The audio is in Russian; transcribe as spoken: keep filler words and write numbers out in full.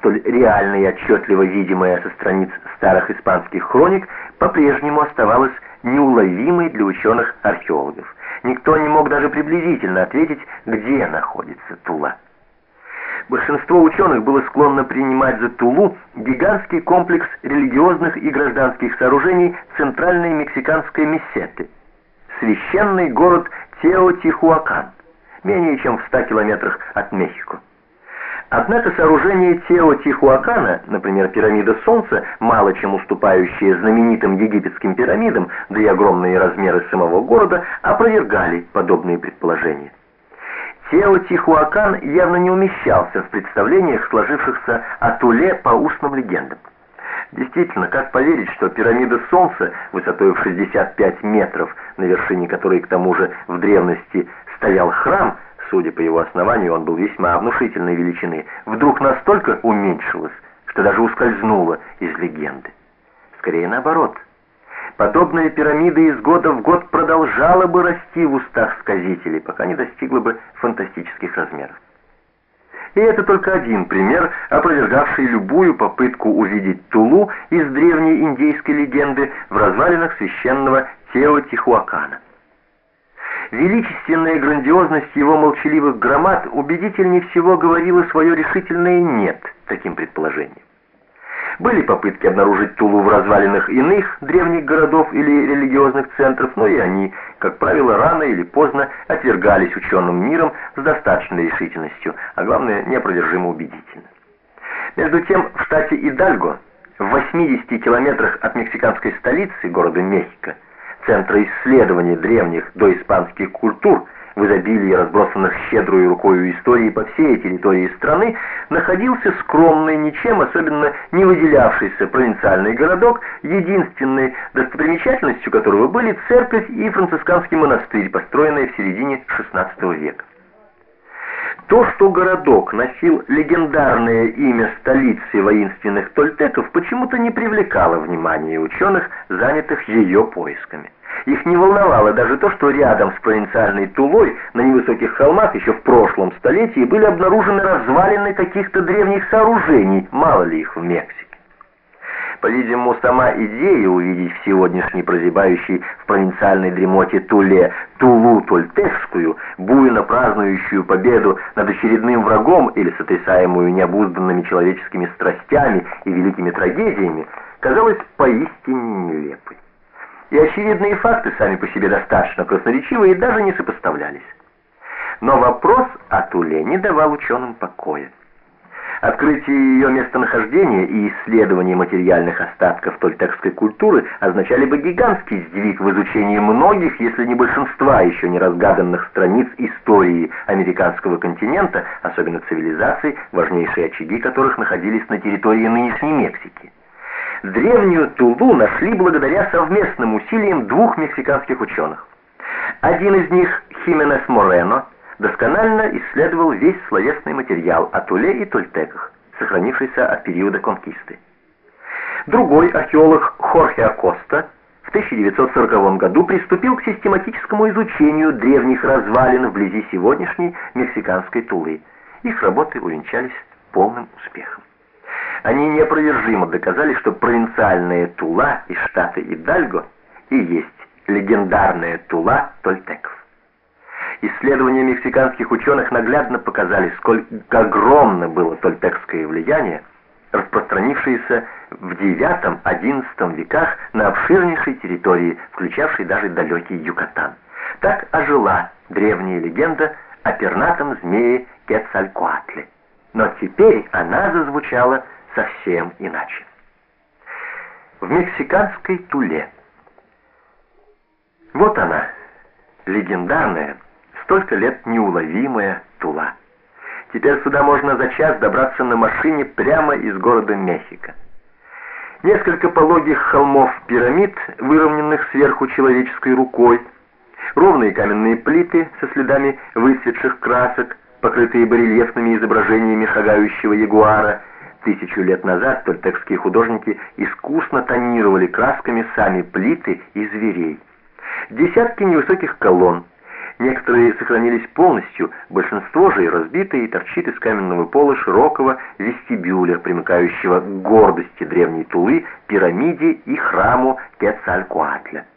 столь реально и отчетливо видимая со страниц старых испанских хроник, по-прежнему оставалась неуловимой для ученых-археологов. Никто не мог даже приблизительно ответить, где находится Тула. Большинство ученых было склонно принимать за Тулу гигантский комплекс религиозных и гражданских сооружений центральной мексиканской Месеты, священный город Теотихуакан, менее чем в ста километрах от Мехико. Однако сооружение Теотихуакана, например, пирамида Солнца, мало чем уступающая знаменитым египетским пирамидам, да и огромные размеры самого города, опровергали подобные предположения. Теотихуакан явно не умещался в представлениях, сложившихся о Туле по устным легендам. Действительно, как поверить, что пирамида Солнца, высотой в шестьдесят пять метров, на вершине которой к тому же в древности стоял храм, судя по его основанию, он был весьма внушительной величины, вдруг настолько уменьшилась, что даже ускользнула из легенды. Скорее наоборот. Подобная пирамида из года в год продолжала бы расти в устах сказителей, пока не достигла бы фантастических размеров. И это только один пример, опровергавший любую попытку увидеть Тулу из древней индейской легенды в развалинах священного Теотихуакана. Величественная грандиозность его молчаливых громад убедительнее всего говорила свое решительное «нет» таким предположениям. Были попытки обнаружить Тулу в развалинах иных древних городов или религиозных центров, но и они, как правило, рано или поздно отвергались ученым миром с достаточной решительностью, а главное, неопровержимо убедительно. Между тем, в штате Идальго, в восьмидесяти километрах от мексиканской столицы, города Мехико, центра исследования древних доиспанских культур, в изобилии разбросанных щедрой рукою истории по всей территории страны, находился скромный, ничем особенно не выделявшийся провинциальный городок, единственной достопримечательностью которого были церковь и францисканский монастырь, построенные в середине шестнадцатого века. То, что городок носил легендарное имя столицы воинственных тольтеков, почему-то не привлекало внимания ученых, занятых ее поисками. Их не волновало даже то, что рядом с провинциальной Тулой на невысоких холмах еще в прошлом столетии были обнаружены развалины каких-то древних сооружений, мало ли их в Мексике. По-видимому, сама идея увидеть в сегодняшней прозябающей в провинциальной дремоте Туле Тулу тольтекскую, буйно празднующую победу над очередным врагом или сотрясаемую необузданными человеческими страстями и великими трагедиями, казалась поистине нелепой. И очевидные факты сами по себе достаточно красноречивы и даже не сопоставлялись. Но вопрос о Туле не давал ученым покоя. Открытие ее местонахождения и исследование материальных остатков тольтекской культуры означали бы гигантский сдвиг в изучении многих, если не большинства еще не разгаданных страниц истории американского континента, особенно цивилизаций, важнейшие очаги которых находились на территории нынешней Мексики. Древнюю Тулу нашли благодаря совместным усилиям двух мексиканских ученых. Один из них, Хименес Морено, досконально исследовал весь словесный материал о Туле и тольтеках, сохранившийся от периода конкисты. Другой, археолог Хорхе Акоста, в тысяча девятьсот сороковом году приступил к систематическому изучению древних развалин вблизи сегодняшней мексиканской Тулы. Их работы увенчались полным успехом. Они неопровержимо доказали, что провинциальная Тула из штата Идальго и есть легендарная Тула тольтеков. Исследования мексиканских ученых наглядно показали, сколько огромно было тольтекское влияние, распространившееся в девятом-одиннадцатом веках на обширнейшей территории, включавшей даже далекий Юкатан. Так ожила древняя легенда о пернатом змее Кецалькоатле. Но теперь она зазвучала совсем иначе. В мексиканской Туле. Вот она, легендарная, столько лет неуловимая Тула. Теперь сюда можно за час добраться на машине прямо из города Мехико. Несколько пологих холмов-пирамид, выровненных сверху человеческой рукой, ровные каменные плиты со следами выцветших красок, покрытые барельефными изображениями шагающего ягуара. Тысячу лет назад тольтекские художники искусно тонировали красками сами плиты и зверей. Десятки невысоких колонн, Некоторые сохранились полностью, большинство же и разбито и торчит из каменного пола широкого вестибюля, примыкающего к гордости древней Тулы, пирамиде и храму Кецалькоатля.